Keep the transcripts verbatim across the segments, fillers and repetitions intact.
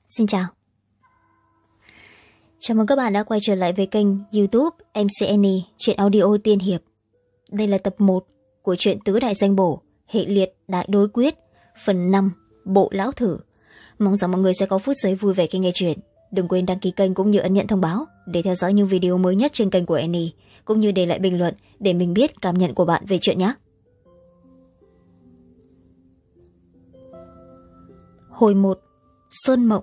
Xin chào. Chào mừng các bạn đã quay trở lại với kênh YouTube em xê en e Truyện Audio Tiên Hiệp. Đây là tập một của truyện Tứ Đại Danh Bổ, hệ liệt đại đối quyết, phần năm, Bộ Lão Thử. Mong rằng mọi người sẽ có phút giây vui vẻ khi nghe chuyện. Đừng quên đăng ký kênh cũng như ấn nhận thông báo để theo dõi những video mới nhất trên kênh của Annie, cũng như để lại bình luận để mình biết cảm nhận của bạn về chuyện nhé. Hồi một, Xuân Mộng.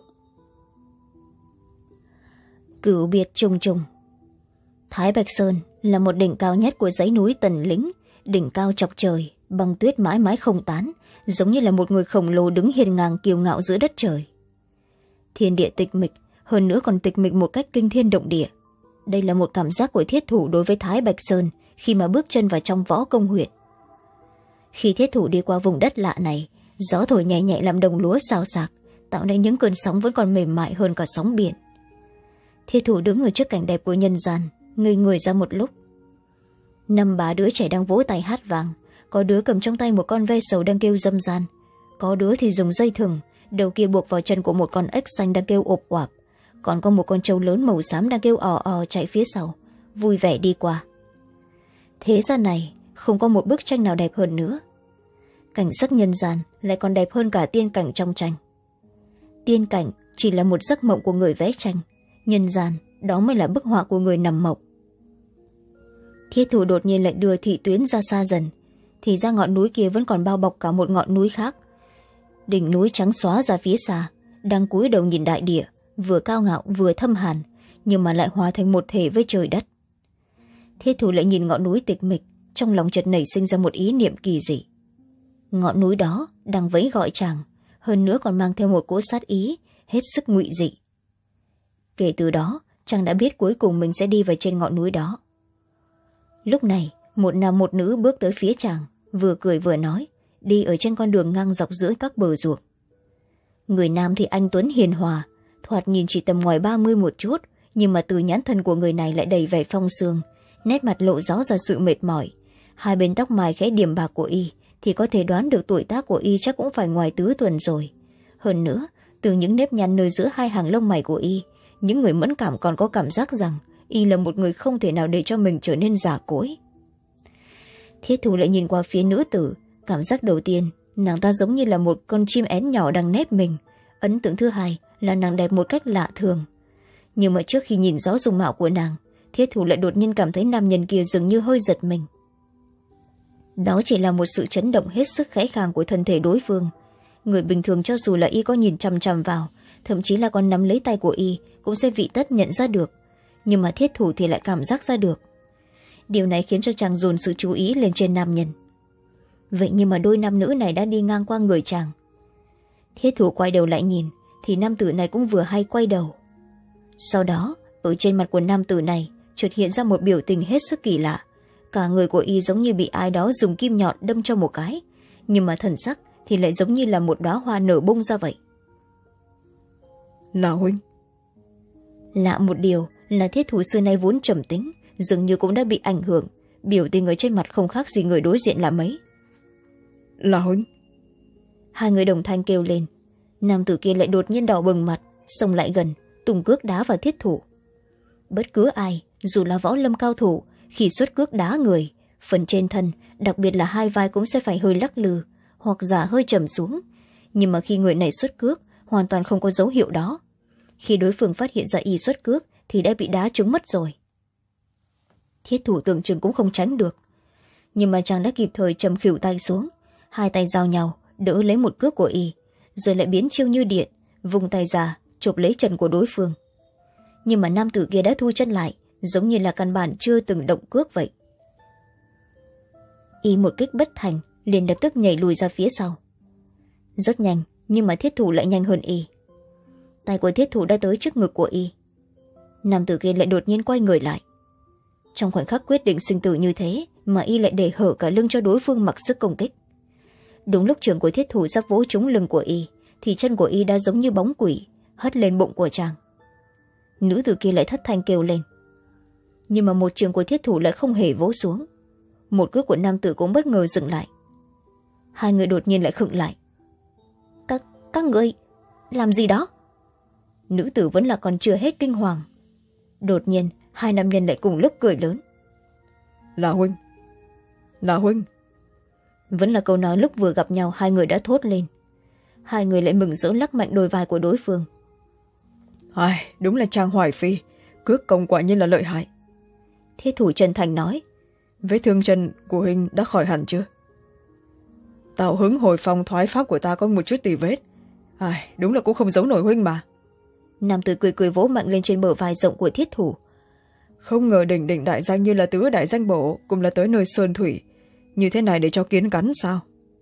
Cửu biệt trùng trùng. Thái Bạch Sơn là một đỉnh cao nhất của dãy núi Tần Lĩnh, đỉnh cao chọc trời, băng tuyết mãi mãi không tán, giống như là một người khổng lồ đứng hiên ngang kiêu ngạo giữa đất trời. Thiên địa tịch mịch, hơn nữa còn tịch mịch một cách kinh thiên động địa. Đây là một cảm giác của thiết thủ đối với Thái Bạch Sơn khi mà bước chân vào trong võ công huyện. Khi thiết thủ đi qua vùng đất lạ này, gió thổi nhẹ nhẹ làm đồng lúa xào xạc, tạo nên những cơn sóng vẫn còn mềm mại hơn cả sóng biển. Thiết thủ đứng ở trước cảnh đẹp của nhân gian, ngây người ra một lúc. Năm ba đứa trẻ đang vỗ tay hát vang, có đứa cầm trong tay một con ve sầu đang kêu râm ran, có đứa thì dùng dây thừng, đầu kia buộc vào chân của một con ếch xanh đang kêu ộp oạp, còn có một con trâu lớn màu xám đang kêu ò ò chạy phía sau, vui vẻ đi qua. Thế gian này không có một bức tranh nào đẹp hơn nữa. Cảnh sắc nhân gian lại còn đẹp hơn cả tiên cảnh trong tranh. Tiên cảnh chỉ là một giấc mộng của người vẽ tranh, nhân gian đó mới là bức họa của người nằm mộng. Thiết thủ đột nhiên lại đưa thị tuyến ra xa dần, thì ra ngọn núi kia vẫn còn bao bọc cả một ngọn núi khác. Đỉnh núi trắng xóa ra phía xa, đang cúi đầu nhìn đại địa, vừa cao ngạo vừa thâm hàn, nhưng mà lại hòa thành một thể với trời đất. Thiết thủ lại nhìn ngọn núi tịch mịch, trong lòng chợt nảy sinh ra một ý niệm kỳ dị. Ngọn núi đó đang vẫy gọi chàng, hơn nữa còn mang theo một cỗ sát ý hết sức ngụy dị. Kể từ đó, chàng đã biết cuối cùng mình sẽ đi vào trên ngọn núi đó. Lúc này, một nam một nữ bước tới phía chàng, vừa cười vừa nói, đi ở trên con đường ngang dọc giữa các bờ ruộng. Người nam thì anh tuấn hiền hòa, thoạt nhìn chỉ tầm ngoài ba mươi một chút, nhưng mà từ nhãn thân của người này lại đầy vẻ phong sương, nét mặt lộ rõ ra sự mệt mỏi. Hai bên tóc mài khẽ điểm bạc của y thì có thể đoán được tuổi tác của y chắc cũng phải ngoài tứ tuần rồi. Hơn nữa, từ những nếp nhăn nơi giữa hai hàng lông mày của y, những người mẫn cảm còn có cảm giác rằng y là một người không thể nào để cho mình trở nên già cỗi. Thiết thủ lại nhìn qua phía nữ tử, cảm giác đầu tiên nàng ta giống như là một con chim én nhỏ đang nép mình. Ấn tượng thứ hai là nàng đẹp một cách lạ thường. Nhưng mà trước khi nhìn rõ dung mạo của nàng, thiết thủ lại đột nhiên cảm thấy nam nhân kia dường như hơi giật mình. Đó chỉ là một sự chấn động hết sức khẽ khàng của thân thể đối phương. Người bình thường cho dù là y có nhìn chằm chằm vào, thậm chí là còn nắm lấy tay của y, cũng sẽ vị tất nhận ra được. Nhưng mà thiết thủ thì lại cảm giác ra được. Điều này khiến cho chàng dồn sự chú ý lên trên nam nhân. Vậy nhưng mà đôi nam nữ này đã đi ngang qua người chàng. Thiết thủ quay đầu lại nhìn, thì nam tử này cũng vừa hay quay đầu. Sau đó, ở trên mặt của nam tử này chợt hiện ra một biểu tình hết sức kỳ lạ. Cả người của y giống như bị ai đó dùng kim nhọn đâm cho một cái, nhưng mà thần sắc thì lại giống như là một đóa hoa nở bung ra vậy. Là huynh. Lạ một điều là thiết thủ xưa nay vốn trầm tính, dường như cũng đã bị ảnh hưởng, biểu tình ở trên mặt không khác gì người đối diện là mấy. Là huynh. Hai người đồng thanh kêu lên. Nam tử kia lại đột nhiên đỏ bừng mặt, xông lại gần, tung cước đá vào thiết thủ. Bất cứ ai, dù là võ lâm cao thủ, khi xuất cước đá người, phần trên thân, đặc biệt là hai vai cũng sẽ phải hơi lắc lư, hoặc giả hơi trầm xuống. Nhưng mà khi người này xuất cước, hoàn toàn không có dấu hiệu đó. Khi đối phương phát hiện ra y xuất cước thì đã bị đá trúng mất rồi. Thiết thủ tưởng chừng cũng không tránh được, nhưng mà chàng đã kịp thời trầm khỉu tay xuống, hai tay giao nhau đỡ lấy một cước của y, rồi lại biến chiêu như điện, vùng tay ra chộp lấy chân của đối phương. Nhưng mà nam tử kia đã thu chân lại, giống như là căn bản chưa từng động cước vậy. Y một kích bất thành, liền lập tức nhảy lùi ra phía sau. Rất nhanh, nhưng mà thiết thủ lại nhanh hơn y. Tay của thiết thủ đã tới trước ngực của y. Nam tử kia lại đột nhiên quay người lại. Trong khoảnh khắc quyết định sinh tử như thế mà y lại để hở cả lưng cho đối phương mặc sức công kích. Đúng lúc trường của thiết thủ sắp vỗ trúng lưng của y, thì chân của y đã giống như bóng quỷ hất lên bụng của chàng. Nữ tử kia lại thất thanh kêu lên. Nhưng mà một trường của thiết thủ lại không hề vỗ xuống. Một cước của nam tử cũng bất ngờ dừng lại. Hai người đột nhiên lại khựng lại. Các, các người làm gì đó? nữ tử vẫn là còn chưa hết kinh hoàng. Đột nhiên hai nam nhân lại cùng lúc cười lớn. Là huynh, là huynh. Vẫn là câu nói lúc vừa gặp nhau hai người đã thốt lên. Hai người lại mừng rỡ lắc mạnh đôi vai của đối phương. Ai, đúng là Trang Hoài Phi, cước công quả nhiên là lợi hại. Thiết thủ chân thành nói. Vết thương chân của huynh đã khỏi hẳn chưa? Tạo hứng hồi phong thoái pháp của ta có một chút tì vết. Ai, đúng là cũng không giấu nổi huynh mà. Nam tử cười cười vỗ mạnh lên trên bờ vai rộng của thiết thủ. Không ngờ đỉnh đỉnh đại danh như là tứ đại danh bộ cũng là tới nơi sơn thủy. Như thế này để cho kiến cắn sao?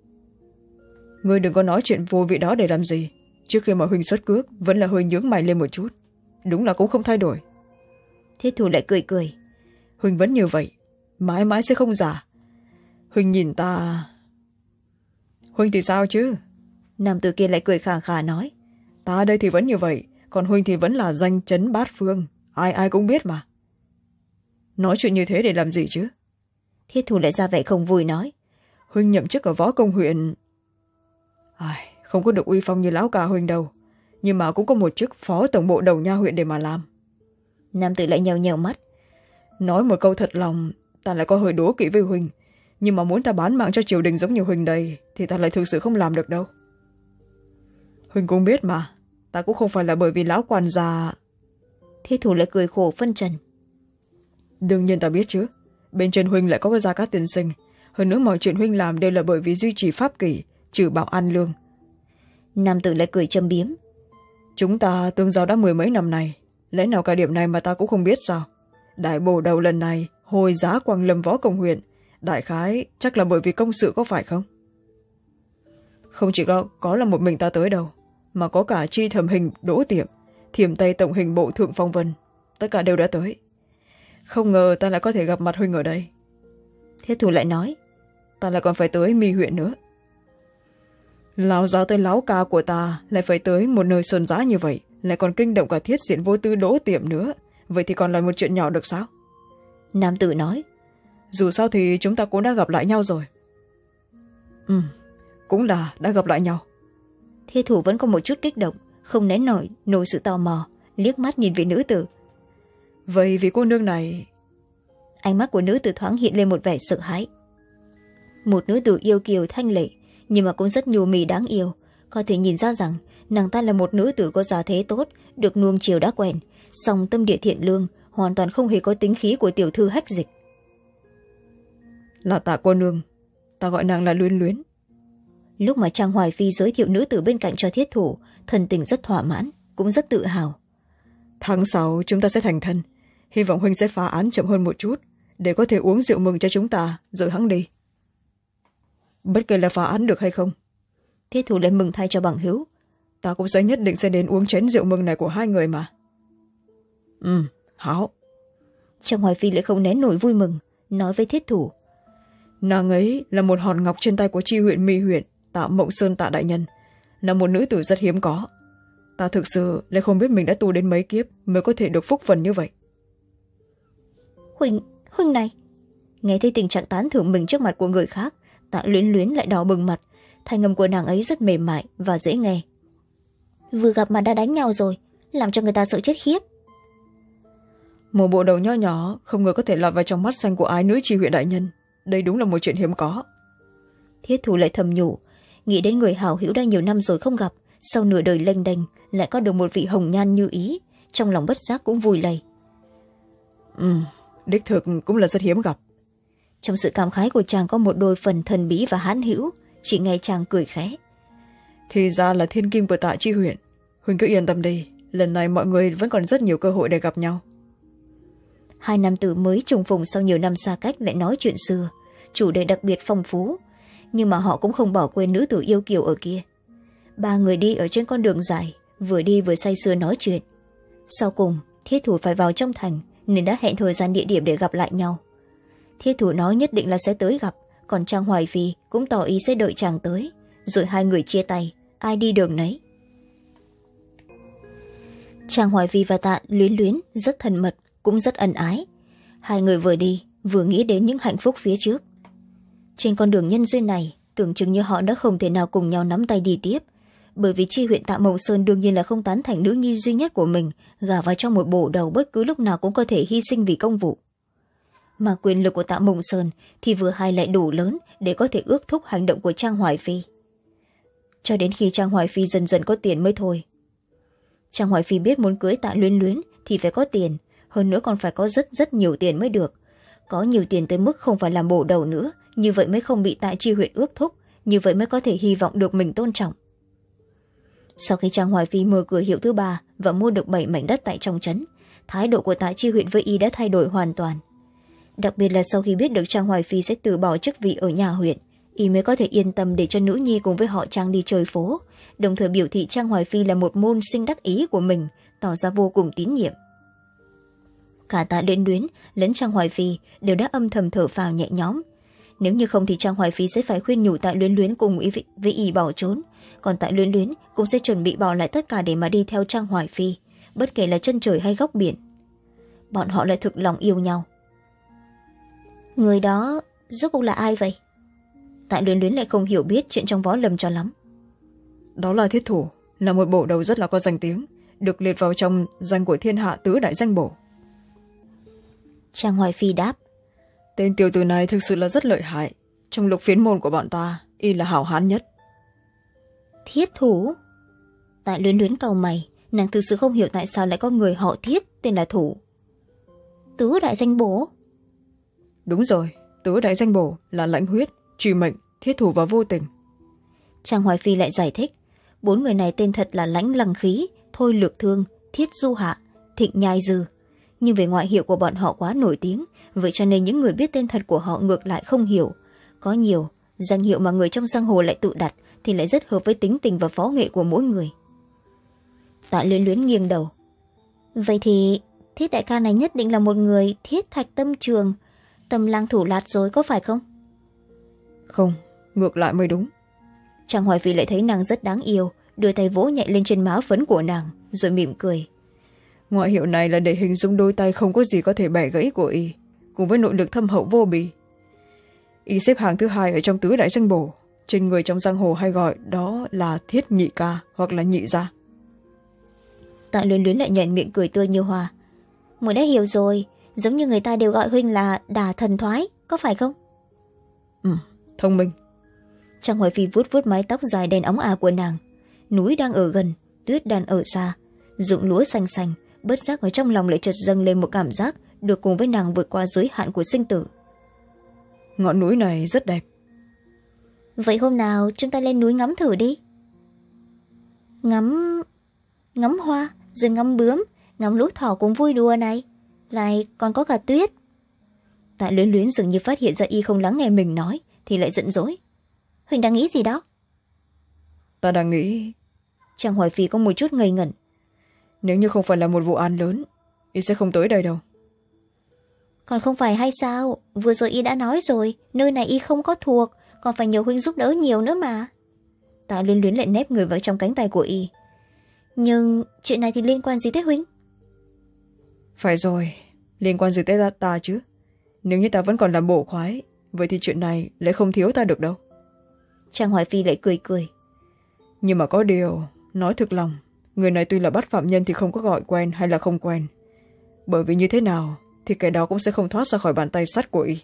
Ngươi đừng có nói chuyện vô vị đó để làm gì. Trước khi mà huynh xuất cước vẫn là hơi nhướng mày lên một chút. Đúng là cũng không thay đổi. Thiết thủ lại cười cười. Huynh vẫn như vậy, mãi mãi sẽ không già. Huynh nhìn ta... Huynh thì sao chứ? Nam tử kia lại cười khà khà nói. Ta đây thì vẫn như vậy, còn huynh thì vẫn là danh chấn bát phương. Ai ai cũng biết mà. Nói chuyện như thế để làm gì chứ? Thiết thủ lại ra vẻ không vui nói. Huynh nhậm chức ở võ công huyện. Ai, không có được uy phong như lão ca huynh đâu. Nhưng mà cũng có một chức phó tổng bộ đầu nha huyện để mà làm. Nam tử lại nhèo nhèo mắt. Nói một câu thật lòng, ta lại có hơi đố kỵ với huynh. Nhưng mà muốn ta bán mạng cho triều đình giống như huynh đây thì ta lại thực sự không làm được đâu. Huynh cũng biết mà, ta cũng không phải là bởi vì lão quan già. Thiết thủ lại cười khổ phân trần. Đương nhiên ta biết chứ. Bên trên huynh lại có cái Gia Cát tiên sinh. Hơn nữa mọi chuyện huynh làm đều là bởi vì duy trì pháp kỷ, trừ bạo an lương. Nam tử lại cười châm biếm. Chúng ta tương giao đã mười mấy năm nay, lẽ nào cả điểm này mà ta cũng không biết sao? Đại bổ đầu lần này hồi giá Quang Lâm võ công huyện, đại khái chắc là bởi vì công sự có phải không? Không chỉ có, có là một mình ta tới đâu, mà có cả Chi Thẩm Hình Đỗ Tiệm, Thiểm Tây Tổng Hình Bộ Thượng Phong Vân, tất cả đều đã tới. Không ngờ ta lại có thể gặp mặt huynh ở đây. Thiết thủ lại nói. Ta lại còn phải tới Mi huyện nữa. Lão giáo tới láo ca của ta lại phải tới một nơi sơn giã như vậy, lại còn kinh động cả Thiết Diện Vô Tư Đỗ Tiệm nữa. Vậy thì còn là một chuyện nhỏ được sao? Nam tử nói. Dù sao thì chúng ta cũng đã gặp lại nhau rồi. Ừ, cũng là đã gặp lại nhau. Thiết thủ vẫn có một chút kích động, không nén nổi nổi sự tò mò, liếc mắt nhìn vị nữ tử. Vậy vì cô nương này... Ánh mắt của nữ tử thoáng hiện lên một vẻ sợ hãi. Một nữ tử yêu kiều thanh lệ, nhưng mà cũng rất nhu mì đáng yêu. Có thể nhìn ra rằng nàng ta là một nữ tử có gia thế tốt, được nuông chiều đã quen, song tâm địa thiện lương, hoàn toàn không hề có tính khí của tiểu thư Hách Dịch. Là Tạ cô nương, ta gọi nàng là Luyến Luyến. Lúc mà Trang Hoài Phi giới thiệu nữ tử bên cạnh cho thiết thủ, thần tình rất thỏa mãn, cũng rất tự hào. Tháng sáu chúng ta sẽ thành thân, hy vọng huynh sẽ phá án chậm hơn một chút, để có thể uống rượu mừng cho chúng ta, rồi hẵng đi. Bất kể là phá án được hay không, thiết thủ lại mừng thay cho bằng hữu. Ta cũng sẽ nhất định sẽ đến uống chén rượu mừng này của hai người mà. Ừ, hảo. Trang Hoài Phi lại không nén nổi vui mừng, nói với thiết thủ. Nàng ấy là một hòn ngọc trên tay của Chi huyện Mi huyện, Tạ Mộng Sơn Tạ đại nhân, là một nữ tử rất hiếm có. Ta thực sự lại không biết mình đã tu đến mấy kiếp mới có thể được phúc phần như vậy. Huynh, huynh này. Nghe thấy tình trạng tán thưởng mình trước mặt của người khác, Tạ Luyến Luyến lại đỏ bừng mặt. Thanh âm của nàng ấy rất mềm mại và dễ nghe. Vừa gặp mà đã đánh nhau rồi, làm cho người ta sợ chết khiếp. Một bộ đầu nho nhỏ không ngờ có thể lọt vào trong mắt xanh của ái nữ Chi huyện đại nhân. Đây đúng là một chuyện hiếm có. Thiết thủ lại thầm nhủ, nghĩ đến người hảo hữu đã nhiều năm rồi không gặp, sau nửa đời lênh đênh lại có được một vị hồng nhan như ý, trong lòng bất giác cũng vui lây. Ừ, đích thực cũng là rất hiếm gặp. Trong sự cảm khái của chàng có một đôi phần thần bí và hãn hữu, chỉ nghe chàng cười khẽ. Thì ra là thiên kim của Tạ Chi huyện. Huynh cứ yên tâm đi, lần này mọi người vẫn còn rất nhiều cơ hội để gặp nhau. Hai nam tử mới trùng phùng sau nhiều năm xa cách lại nói chuyện xưa, chủ đề đặc biệt phong phú, nhưng mà họ cũng không bỏ quên nữ tử yêu kiều ở kia. Ba người đi ở trên con đường dài, vừa đi vừa say sưa nói chuyện. Sau cùng thiết thủ phải vào trong thành, nên đã hẹn thời gian địa điểm để gặp lại nhau. Thiết thủ nói nhất định là sẽ tới gặp, còn Trang Hoài Phi cũng tỏ ý sẽ đợi chàng tới, rồi hai người chia tay, ai đi đường nấy. Trang Hoài Phi và Tạ Luyến Luyến rất thân mật, cũng rất ân ái. Hai người vừa đi vừa nghĩ đến những hạnh phúc phía trước. Trên con đường nhân duyên này, tưởng chừng như họ đã không thể nào cùng nhau nắm tay đi tiếp, bởi vì chi huyện Tạ Mộng Sơn đương nhiên là không tán thành nữ nhi duy nhất của mình gả vào trong một bộ đầu bất cứ lúc nào cũng có thể hy sinh vì công vụ. Mà quyền lực của Tạ Mộng Sơn thì vừa hay lại đủ lớn để có thể ước thúc hành động của Trang Hoài Phi. Cho đến khi Trang Hoài Phi dần dần có tiền mới thôi. Trang Hoài Phi biết muốn cưới Tạ Luyến Luyến thì phải có tiền, hơn nữa còn phải có rất rất nhiều tiền mới được. Có nhiều tiền tới mức không phải làm bộ đầu nữa, như vậy mới không bị Tạ Chi huyện ước thúc, như vậy mới có thể hy vọng được mình tôn trọng. Sau khi Trang Hoài Phi mở cửa hiệu thứ ba và mua được bảy mảnh đất tại trong trấn, thái độ của Tạ Chi huyện với y đã thay đổi hoàn toàn. Đặc biệt là sau khi biết được Trang Hoài Phi sẽ từ bỏ chức vị ở nhà huyện, y mới có thể yên tâm để cho nữ nhi cùng với họ Trang đi chơi phố, đồng thời biểu thị Trang Hoài Phi là một môn sinh đắc ý của mình, tỏ ra vô cùng tín nhiệm. Cả Tạ Luyến Luyến lẫn Trang Hoài Phi đều đã âm thầm thở phào nhẹ nhõm. Nếu như không thì Trang Hoài Phi sẽ phải khuyên nhủ Tạ Luyến Luyến cùng ý với y bỏ trốn, còn Tạ Luyến Luyến cũng sẽ chuẩn bị bỏ lại tất cả để mà đi theo Trang Hoài Phi, bất kể là chân trời hay góc biển. Bọn họ lại thực lòng yêu nhau. Người đó rốt cuộc là ai vậy? Tạ Luyến Luyến lại không hiểu biết chuyện trong võ lâm cho lắm. Đó là Thiết Thủ, là một bộ đầu rất là có danh tiếng, được liệt vào trong danh của thiên hạ tứ đại danh bổ. Trang Hoài Phi đáp. Tên tiểu tử này thực sự là rất lợi hại, trong lục phiến môn của bọn ta y là hảo hán nhất. Thiết Thủ? Tạ Luyến Luyến cau mày, nàng thực sự không hiểu tại sao lại có người họ Thiết tên là Thủ. Tứ đại danh bổ? Đúng rồi, tứ đại danh bổ là Lãnh Huyết, Truy Mệnh, Thiết Thủ và Vô Tình. Trang Hoài Phi lại giải thích, bốn người này tên thật là Lãnh Lăng Khí, Thôi Lược Thương, Thiết Du Hạ, Thịnh Nhai Dư. Nhưng về ngoại hiệu của bọn họ quá nổi tiếng, vậy cho nên những người biết tên thật của họ ngược lại không hiểu. Có nhiều danh hiệu mà người trong giang hồ lại tự đặt thì lại rất hợp với tính tình và phó nghệ của mỗi người. Tạ Luyến Luyến nghiêng đầu. Vậy thì Thiết đại ca này nhất định là một người thiết thạch tâm trường, tâm lang thủ lạt rồi có phải không? Không, ngược lại mới đúng. Trang Hoài Phi lại thấy nàng rất đáng yêu, đưa tay vỗ nhẹ lên trên má phấn của nàng rồi mỉm cười. Ngoại hiệu này là để hình dung đôi tay không có gì có thể bẻ gãy của y, cùng với nội lực thâm hậu vô bì. Y xếp hàng thứ hai ở trong tứ đại danh bổ, trên người trong giang hồ hay gọi đó là Thiết Nhị Ca hoặc là Nhị Gia. Tạ Luyến Luyến lại nhoẻn miệng cười tươi như hoa. Mới đã hiểu rồi, giống như người ta đều gọi huynh là Đà Thần Thoái, có phải không? Ừ, thông minh. Trang Hoài Phi vuốt vuốt mái tóc dài đen óng ả của nàng. Núi đang ở gần, tuyết đang ở xa, ruộng lúa xanh xanh, bất giác ở trong lòng lại chợt dâng lên một cảm giác được cùng với nàng vượt qua giới hạn của sinh tử. Ngọn núi này rất đẹp. Vậy hôm nào chúng ta lên núi ngắm thử đi. Ngắm... ngắm hoa, rồi ngắm bướm, ngắm lũ thỏ cũng vui đùa này. Lại còn có cả tuyết. Tạ Luyến Luyến dường như phát hiện ra y không lắng nghe mình nói, thì lại giận dỗi. Huỳnh đang nghĩ gì đó? Ta đang nghĩ... Trang Hoài Phi có một chút ngây ngẩn. Nếu như không phải là một vụ án lớn, y sẽ không tới đây đâu. Còn không phải hay sao? Vừa rồi y đã nói rồi, nơi này y không có thuộc, còn phải nhờ huynh giúp đỡ nhiều nữa mà. Tạ Luyến Luyến lại nép người vào trong cánh tay của y. Nhưng chuyện này thì liên quan gì tới huynh? Phải rồi, liên quan gì tới ta, ta chứ. Nếu như ta vẫn còn làm bộ khoái, vậy thì chuyện này lại không thiếu ta được đâu. Trang Hoài Phi lại cười cười. Nhưng mà có điều, nói thực lòng, người này tuy là bắt phạm nhân thì không có gọi quen hay là không quen. Bởi vì như thế nào thì kẻ đó cũng sẽ không thoát ra khỏi bàn tay sắt của y.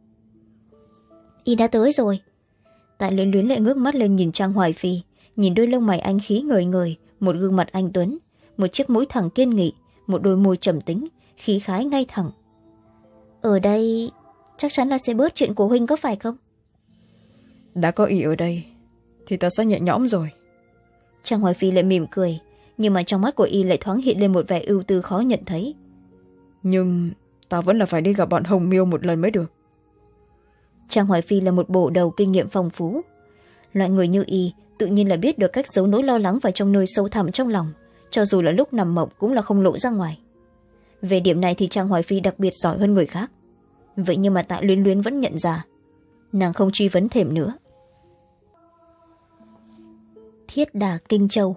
Y đã tới rồi. Tạ Luyến Luyến lại ngước mắt lên nhìn Trang Hoài Phi, nhìn đôi lông mày anh khí ngời ngời, một gương mặt anh tuấn, một chiếc mũi thẳng kiên nghị, một đôi môi trầm tính, khí khái ngay thẳng. Ở đây chắc chắn là sẽ bớt chuyện của huynh có phải không? Đã có y ở đây thì ta sẽ nhẹ nhõm rồi. Trang Hoài Phi lại mỉm cười, nhưng mà trong mắt của y lại thoáng hiện lên một vẻ ưu tư khó nhận thấy. Nhưng ta vẫn là phải đi gặp bọn Hồng Miêu một lần mới được. Trang Hoài Phi là một bộ đầu kinh nghiệm phong phú. Loại người như y tự nhiên là biết được cách giấu nỗi lo lắng vào trong nơi sâu thẳm trong lòng, cho dù là lúc nằm mộng cũng là không lộ ra ngoài. Về điểm này thì Trang Hoài Phi đặc biệt giỏi hơn người khác. Vậy nhưng mà Tạ Luyến Luyến vẫn nhận ra. Nàng không truy vấn thêm nữa. Thiết Đà Kinh Châu.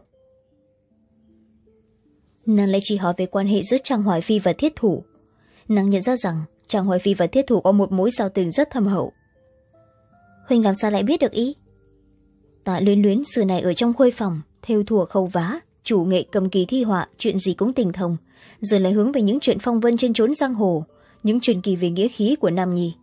Nàng lại chỉ hỏi về quan hệ giữa Trang Hoài Phi và Thiết Thủ. Nàng nhận ra rằng Trang Hoài Phi và Thiết Thủ có một mối giao tình rất thâm hậu. Huynh làm sao lại biết được ý? Tạ Luyến Luyến xưa này ở trong khuê phòng, thêu thùa khâu vá, chủ nghệ cầm kỳ thi họa, chuyện gì cũng tình thông, rồi lại hướng về những chuyện phong vân trên chốn giang hồ, những truyền kỳ về nghĩa khí của Nam Nhi.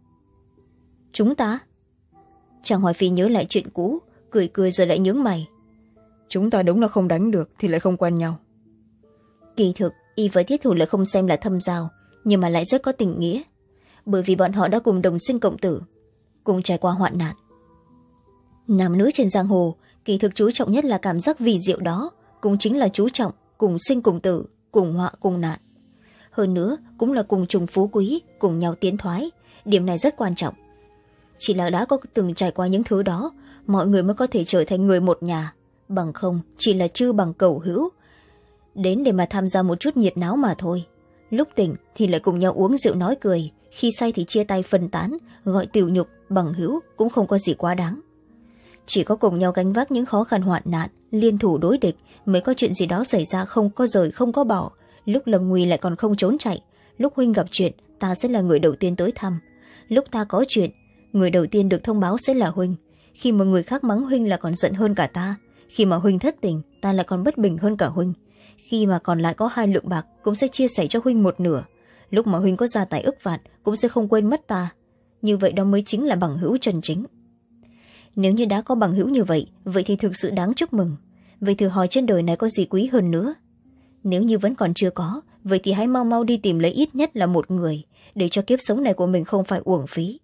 Chúng ta? Chàng Hoài Phi nhớ lại chuyện cũ, cười cười rồi lại nhướng mày. Chúng ta đúng là không đánh được thì lại không quen nhau. Kỳ thực, y với Thiết Thủ lại không xem là thâm giao, nhưng mà lại rất có tình nghĩa, bởi vì bọn họ đã cùng đồng sinh cộng tử, cùng trải qua hoạn nạn. Nam nữ trên giang hồ, kỳ thực chú trọng nhất là cảm giác vì diệu đó, cũng chính là chú trọng cùng sinh cùng tử, cùng họa cùng nạn. Hơn nữa, cũng là cùng trùng phú quý, cùng nhau tiến thoái, điểm này rất quan trọng. Chỉ là đã có từng trải qua những thứ đó, mọi người mới có thể trở thành người một nhà, bằng không chỉ là chư bằng cầu hữu, đến để mà tham gia một chút nhiệt náo mà thôi. Lúc tỉnh thì lại cùng nhau uống rượu nói cười, khi say thì chia tay phân tán, gọi tiểu nhục bằng hữu cũng không có gì quá đáng. Chỉ có cùng nhau gánh vác những khó khăn hoạn nạn, liên thủ đối địch, mới có chuyện gì đó xảy ra không có rời không có bỏ. Lúc lâm nguy lại còn không trốn chạy, lúc huynh gặp chuyện ta sẽ là người đầu tiên tới thăm, lúc ta có chuyện người đầu tiên được thông báo sẽ là huynh. Khi mà người khác mắng huynh là còn giận hơn cả ta, khi mà huynh thất tình ta lại còn bất bình hơn cả huynh, khi mà còn lại có hai lượng bạc cũng sẽ chia sẻ cho huynh một nửa, lúc mà huynh có gia tài ức vạn cũng sẽ không quên mất ta. Như vậy đó mới chính là bằng hữu chân chính. Nếu như đã có bằng hữu như vậy, vậy thì thực sự đáng chúc mừng. Vậy thử hỏi trên đời này có gì quý hơn nữa? Nếu như vẫn còn chưa có, vậy thì hãy mau mau đi tìm lấy ít nhất là một người, để cho kiếp sống này của mình không phải uổng phí.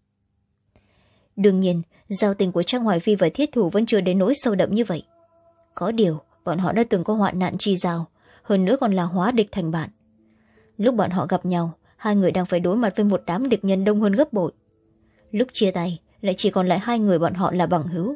Đương nhiên, giao tình của Trang Hoài Phi và Thiết Thủ vẫn chưa đến nỗi sâu đậm như vậy. Có điều, bọn họ đã từng có hoạn nạn chi giao, hơn nữa còn là hóa địch thành bạn. Lúc bọn họ gặp nhau, hai người đang phải đối mặt với một đám địch nhân đông hơn gấp bội. Lúc chia tay, lại chỉ còn lại hai người bọn họ là bằng hữu.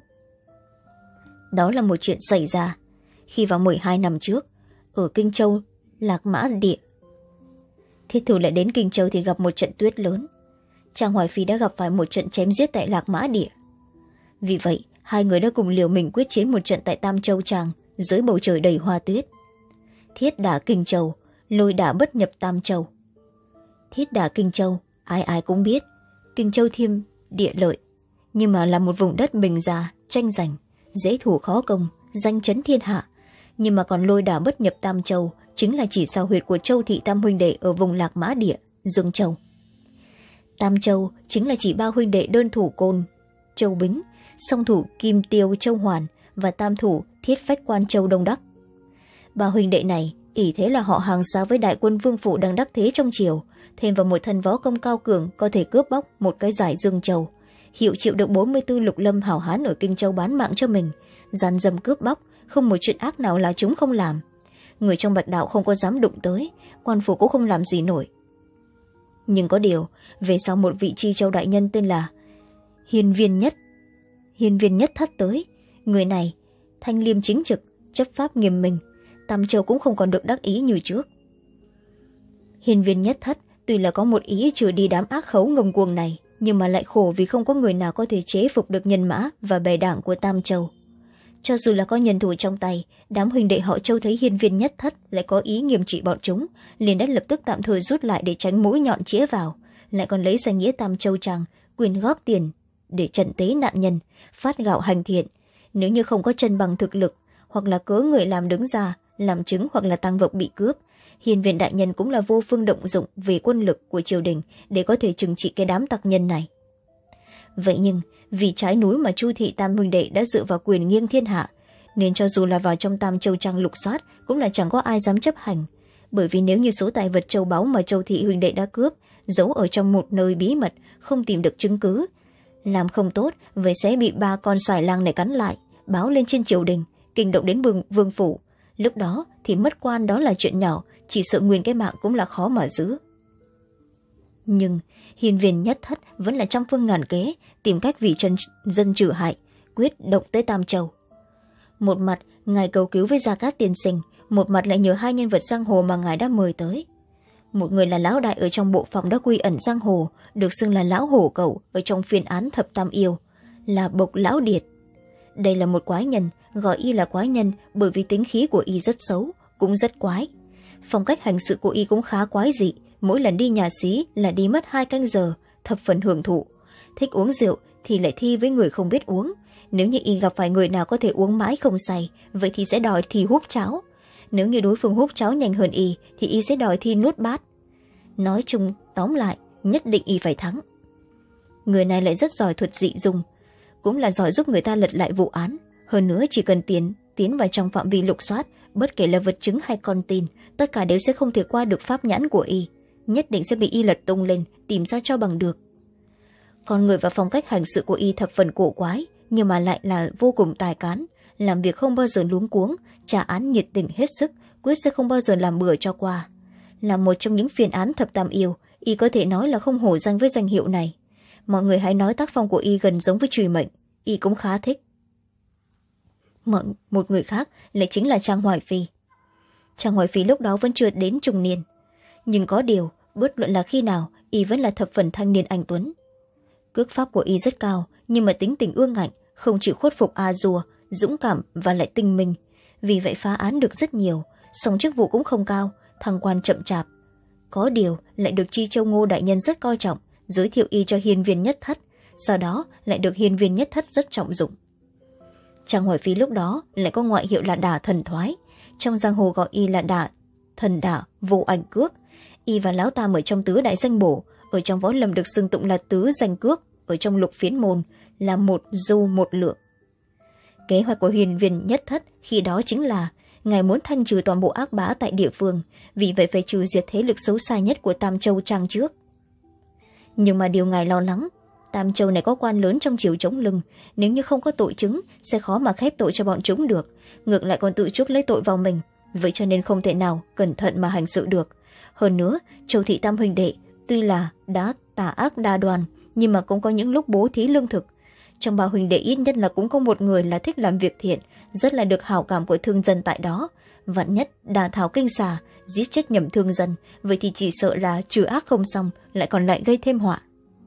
Đó là một chuyện xảy ra khi vào mười hai năm trước, ở Kinh Châu, Lạc Mã Địa. Thiết Thủ lại đến Kinh Châu thì gặp một trận tuyết lớn. Trang Hoài Phi đã gặp phải một trận chém giết tại Lạc Mã Địa. Vì vậy, hai người đã cùng liều mình quyết chiến một trận tại Tam Châu Tràng, dưới bầu trời đầy hoa tuyết. Thiết đả Kinh Châu, lôi đả bất nhập Tam Châu. Thiết đả Kinh Châu, ai ai cũng biết, Kinh Châu thiên địa lợi, nhưng mà là một vùng đất bình già, tranh giành, dễ thủ khó công, danh chấn thiên hạ. Nhưng mà còn lôi đả bất nhập Tam Châu, chính là chỉ sao huyệt của Châu thị tam huynh đệ ở vùng Lạc Mã Địa, Dương Châu. Tam Châu chính là chỉ ba huynh đệ đơn thủ Côn, Châu Bính, song thủ Kim Tiêu, Châu Hoàn và tam thủ Thiết Phách Quan, Châu Đông Đắc. Ba huynh đệ này ỷ thế là họ hàng xa với đại quân vương phủ đang đắc thế trong triều, thêm vào một thân võ công cao cường có thể cướp bóc một cái giải Dương Châu, hiệu chịu được bốn mươi tư lục lâm hảo hán ở Kinh Châu bán mạng cho mình, gian dâm cướp bóc, không một chuyện ác nào là chúng không làm. Người trong Bạch Đạo không có dám đụng tới, quan phủ cũng không làm gì nổi. Nhưng có điều, về sau một vị Chi Châu đại nhân tên là Hiên Viên Nhất Hiên Viên Nhất Thất tới. Người này thanh liêm chính trực, chấp pháp nghiêm minh, Tam Châu cũng không còn được đắc ý như trước. Hiên Viên Nhất Thất tuy là có một ý trừ đi đám ác khấu ngông cuồng này, nhưng mà lại khổ vì không có người nào có thể chế phục được nhân mã và bè đảng của Tam Châu. Cho dù là có nhân thủ trong tay, đám huynh đệ họ Châu thấy Hiên Viên Nhất Thất lại có ý nghiêm trị bọn chúng, liền đã lập tức tạm thời rút lại để tránh mũi nhọn chĩa vào, lại còn lấy danh nghĩa Tam Châu Tràng quyền góp tiền để trần tế nạn nhân, phát gạo hành thiện. Nếu như không có chân bằng thực lực, hoặc là cớ người làm đứng ra làm chứng, hoặc là tang vật bị cướp, Hiên Viên đại nhân cũng là vô phương động dụng về quân lực của triều đình để có thể trừng trị cái đám tặc nhân này. Vậy nhưng vì trái núi mà Chu thị tam huynh đệ đã dựa vào quyền nghiêng thiên hạ, nên cho dù là vào trong Tam Châu Trang lục soát cũng là chẳng có ai dám chấp hành. Bởi vì nếu như số tài vật châu báu mà Châu thị huynh đệ đã cướp giấu ở trong một nơi bí mật, không tìm được chứng cứ, làm không tốt vậy sẽ bị ba con sải lang này cắn lại, báo lên trên triều đình, kinh động đến vương, vương phủ. Lúc đó thì mất quan đó là chuyện nhỏ, chỉ sợ nguyên cái mạng cũng là khó mà giữ. Nhưng Hiên Viên Nhất Thất vẫn là trăm phương ngàn kế, tìm cách vì chân dân trừ hại, quyết động tới Tam Châu. Một mặt ngài cầu cứu với Gia Cát tiên sinh, một mặt lại nhờ hai nhân vật giang hồ mà ngài đã mời tới. Một người là lão đại ở trong bộ phòng đã quy ẩn giang hồ, được xưng là lão hổ cẩu ở trong phiên án thập tam yêu, là Bộc Lão Điệt. Đây là một quái nhân, gọi y là quái nhân bởi vì tính khí của y rất xấu, cũng rất quái. Phong cách hành sự của y cũng khá quái dị, mỗi lần đi nhà xí là đi mất hai canh giờ, thập phần hưởng thụ. Thích uống rượu thì lại thi với người không biết uống, Nếu như y gặp phải người nào có thể uống mãi không say, vậy thì sẽ đòi thi húp cháo. Nếu như đối phương húp cháo nhanh hơn y thì y sẽ đòi thi nuốt bát. Nói chung tóm lại, nhất định y phải thắng. Người này lại rất giỏi thuật dị dung, cũng là giỏi giúp người ta lật lại vụ án. Hơn nữa chỉ cần tiến tiến vào trong phạm vi lục soát, bất kể là vật chứng hay con tin, tất cả đều sẽ không thể qua được pháp nhãn của y, nhất định sẽ bị y lật tung lên, tìm ra cho bằng được. Con người và phong cách hành sự của y thập phần cổ quái, nhưng mà lại là vô cùng tài cán, làm việc không bao giờ luống cuống, trả án nhiệt tình hết sức, quyết sẽ không bao giờ làm bừa cho qua. Là một trong những phiên án thập tam yêu, y có thể nói là không hổ danh với danh hiệu này. Mọi người hãy nói tác phong của y gần giống với Trùy Mệnh, y cũng khá thích. Một người khác lại chính là Trang Hoài Phi. Trang Hoài Phi lúc đó vẫn chưa đến trung niên, nhưng có điều bất luận là khi nào y vẫn là thập phần thanh niên anh tuấn. Cước pháp của y rất cao, nhưng mà tính tình ương ngạnh, không chịu khuất phục a dua, dũng cảm và lại tinh minh. Vì vậy phá án được rất nhiều, song chức vụ cũng không cao, thăng quan chậm chạp. Có điều lại được Chi Châu Ngô đại nhân rất coi trọng, giới thiệu y cho hiên viên Nhất Thất, sau đó lại được hiên viên Nhất Thất rất trọng dụng. Trang Hoài Phi lúc đó lại có ngoại hiệu là Đả Thần Thoái, trong giang hồ gọi y là Đả Thần Đả Vô Ảnh Cước. Y và Lão Tam ở trong tứ đại danh bổ, ở trong võ lâm được xưng tụng là tứ danh cước, ở trong lục phiến môn là một du một lượng. Kế hoạch của hiên viên Nhất Thất khi đó chính là ngài muốn thanh trừ toàn bộ ác bá tại địa phương, vì vậy phải trừ diệt thế lực xấu xa nhất của Tam Châu Trang trước. Nhưng mà điều ngài lo lắng, Tam Châu này có quan lớn trong triều chống lưng, nếu như không có tội chứng sẽ khó mà khép tội cho bọn chúng được, ngược lại còn tự chuốc lấy tội vào mình, vậy cho nên không thể nào cẩn thận mà hành sự được. Hơn nữa, Châu thị tam huynh đệ tuy là đã tà ác đa đoan, nhưng mà cũng có những lúc bố thí lương thực. Trong ba huynh đệ ít nhất là cũng có một người là thích làm việc thiện, rất là được hảo cảm của thương dân tại đó. Vạn nhất đả thảo kinh xà, giết chết nhầm thương dân, vậy thì chỉ sợ là trừ ác không xong, lại còn lại gây thêm họa.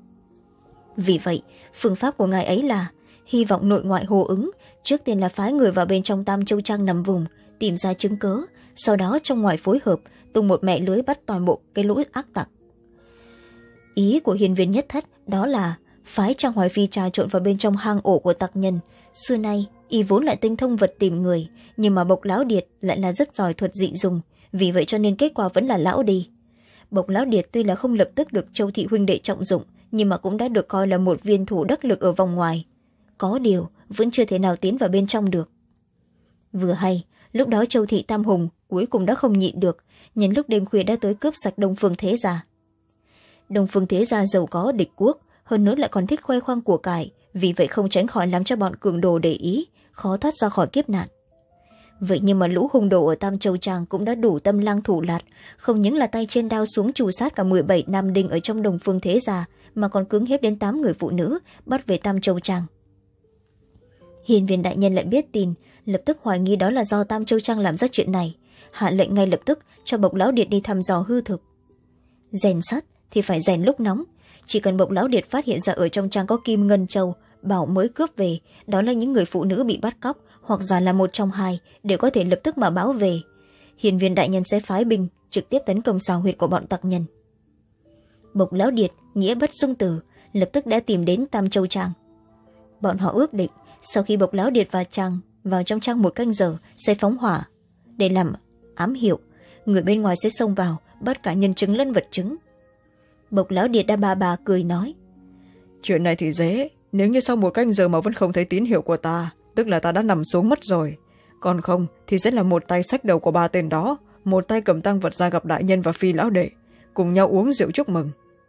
Vì vậy, phương pháp của ngài ấy là hy vọng nội ngoại hô ứng, trước tiên là phái người vào bên trong Tam Châu Trang nằm vùng, tìm ra chứng cớ, sau đó trong ngoài phối hợp, tung một mẹ lưới bắt toàn bộ cái lũ ác tặc. Ý của hiên viên Nhất Thất đó là phái Trang Hoài Phi trà trộn vào bên trong hang ổ của tặc nhân. Xưa nay, y vốn lại tinh thông vật tìm người, nhưng mà Bộc Lão Điệt lại là rất giỏi thuật dị dùng, vì vậy cho nên kết quả vẫn là lão đi. Bộc Lão Điệt tuy là không lập tức được Châu thị huynh đệ trọng dụng, nhưng mà cũng đã được coi là một viên thủ đắc lực ở vòng ngoài. Có điều, vẫn chưa thể nào tiến vào bên trong được. Vừa hay, lúc đó Châu thị Tam Hùng cuối cùng đã không nhịn được, nhân lúc đêm khuya đã tới cướp sạch Đông Phương Thế Gia. Đông Phương Thế Gia giàu có địch quốc, hơn nữa lại còn thích khoe khoang của cải, vì vậy không tránh khỏi làm cho bọn cường đồ để ý, khó thoát ra khỏi kiếp nạn. Vậy nhưng mà lũ hung đồ ở Tam Châu Tràng cũng đã đủ tâm lang thủ lạt, không những là tay trên đao xuống trù sát cả mười bảy nam đinh ở trong Đông Phương Thế Gia, mà còn cưỡng hiếp đến tám người phụ nữ, bắt về Tam Châu Tràng. Hiên viên đại nhân lại biết tin, lập tức hoài nghi đó là do Tam Châu Tràng làm ra chuyện này, hạ lệnh ngay lập tức cho Bộc Lão Điệt đi thăm dò hư thực. Rèn sắt thì phải rèn lúc nóng, chỉ cần Bộc Lão Điệt phát hiện ra ở trong trang có kim ngân châu, bảo mới cướp về, đó là những người phụ nữ bị bắt cóc, hoặc giả là một trong hai, đều có thể lập tức mà báo về. Hiên viên đại nhân sẽ phái binh trực tiếp tấn công xào huyệt của bọn tặc nhân. Bộc Lão Điệt nghĩa bất dung từ, lập tức đã tìm đến Tam Châu Trang. Bọn họ ước định sau khi Bộc Lão Điệt và Trang vào trong trang một canh giờ sẽ phóng hỏa để làm ám hiệu, người bên ngoài sẽ xông vào bắt cả nhân chứng lẫn vật chứng. Bộc Lão Điệt đã bà bà cười nói, chuyện này thì dễ, nếu như sau một canh giờ mà vẫn không thấy tín hiệu của ta, tức là ta đã nằm xuống mất rồi. Còn không thì sẽ là một tay xách đầu của ba tên đó, một tay cầm tang vật ra gặp đại nhân và Phi lão đệ, cùng nhau uống rượu chúc mừng.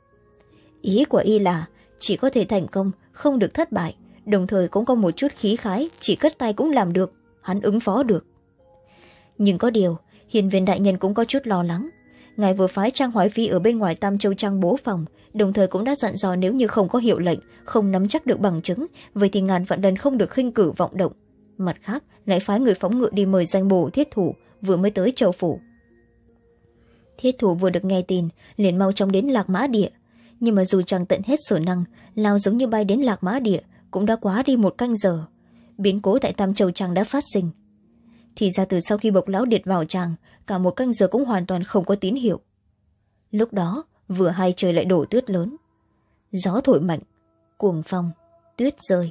Ý của y là chỉ có thể thành công, không được thất bại, đồng thời cũng có một chút khí khái, chỉ cất tay cũng làm được, hắn ứng phó được. Nhưng có điều, hiên viên đại nhân cũng có chút lo lắng. Ngài vừa phái Trang Hoài Phi ở bên ngoài Tam Châu Trang bố phòng, đồng thời cũng đã dặn dò nếu như không có hiệu lệnh, không nắm chắc được bằng chứng, vậy thì ngàn vạn lần không được khinh cử vọng động. Mặt khác, lại phái người phóng ngựa đi mời danh bổ Thiết Thủ vừa mới tới Châu phủ. Thiết Thủ vừa được nghe tin, liền mau chóng đến Lạc Mã Địa, nhưng mà dù chẳng tận hết sở năng, lao giống như bay đến Lạc Mã Địa cũng đã quá đi một canh giờ. Biến cố tại Tam Châu Trang đã phát sinh. Thì ra từ sau khi Bộc Lão Điệt vào tràng, cả một canh giờ cũng hoàn toàn không có tín hiệu. Lúc đó vừa hay trời lại đổ tuyết lớn, gió thổi mạnh, cuồng phong, tuyết rơi,